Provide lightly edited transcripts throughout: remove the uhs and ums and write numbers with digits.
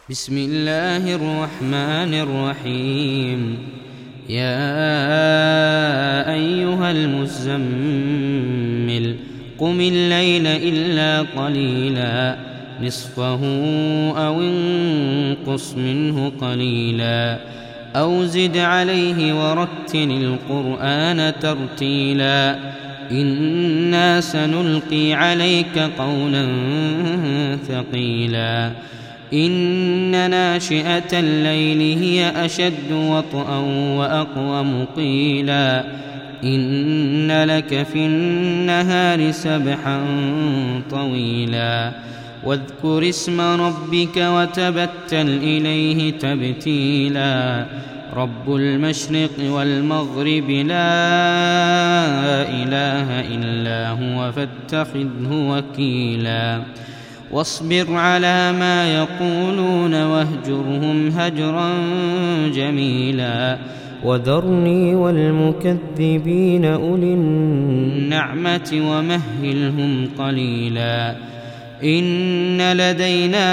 بسم الله الرحمن الرحيم. يا أيها المزمل قم الليل إلا قليلا نصفه أو انقص منه قليلا أو زد عليه ورتل القرآن ترتيلا إنا سنلقي عليك قولا ثقيلا إن ناشئة الليل هي أشد وطئا وأقوم قيلا إن لك في النهار سبحا طويلا واذكر اسم ربك وتبتل إليه تبتيلا رب المشرق والمغرب لا إله إلا هو فاتخذه وكيلا واصبر على ما يقولون واهجرهم هجرا جميلا وذرني والمكذبين أولي النعمة ومهلهم قليلا إن لدينا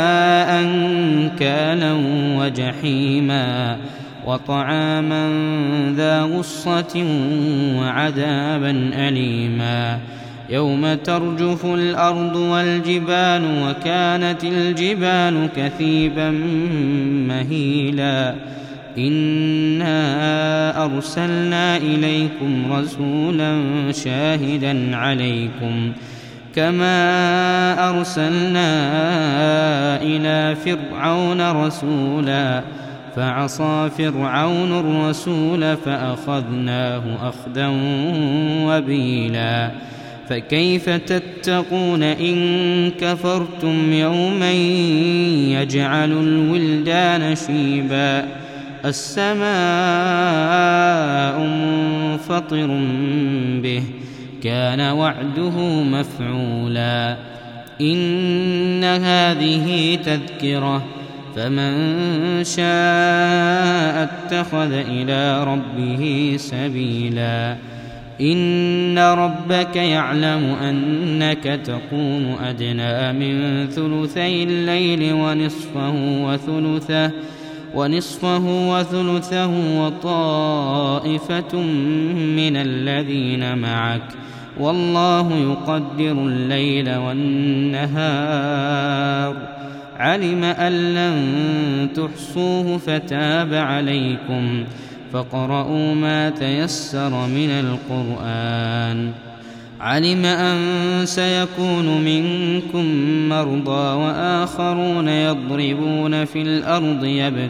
أنكالا وجحيما وطعاما ذا غصة وعذابا أليما يوم ترجف الأرض والجبال وكانت الجبال كثيبا مهيلا إنا أرسلنا إليكم رسولا شاهدا عليكم كما أرسلنا إلى فرعون رسولا فعصى فرعون الرسول فأخذناه أخذا وبيلا فكيف تتقون إن كفرتم يوما يجعل الولدان شيبا السماء منفطر به كان وعده مفعولا إن هذه تذكرة فمن شاء اتخذ إلى ربه سبيلا إن ربك يعلم أنك تقوم أدنى من ثلثي الليل ونصفه وثلثه وطائفة من الذين معك والله يقدر الليل والنهار علم أن لن تحصوه فتاب عليكم فاقرؤوا ما تيسر من القرآن علم أن سيكون منكم مرضى وآخرون يضربون في الأرض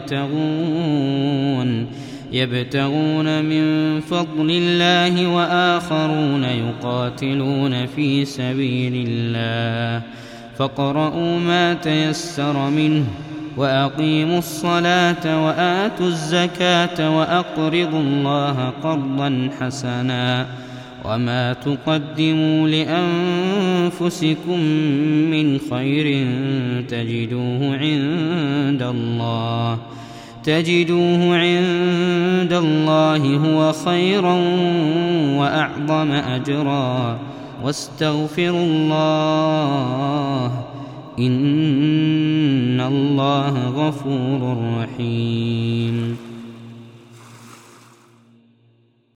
يبتغون من فضل الله وآخرون يقاتلون في سبيل الله فاقرؤوا ما تيسر منه وأقيموا الصلاة وآتوا الزكاة وأقرضوا الله قرضا حسنا وما تقدموا لأنفسكم من خير تجدوه عند الله هو خيرا وأعظم أجرا واستغفروا الله إن الله غفور رحيم.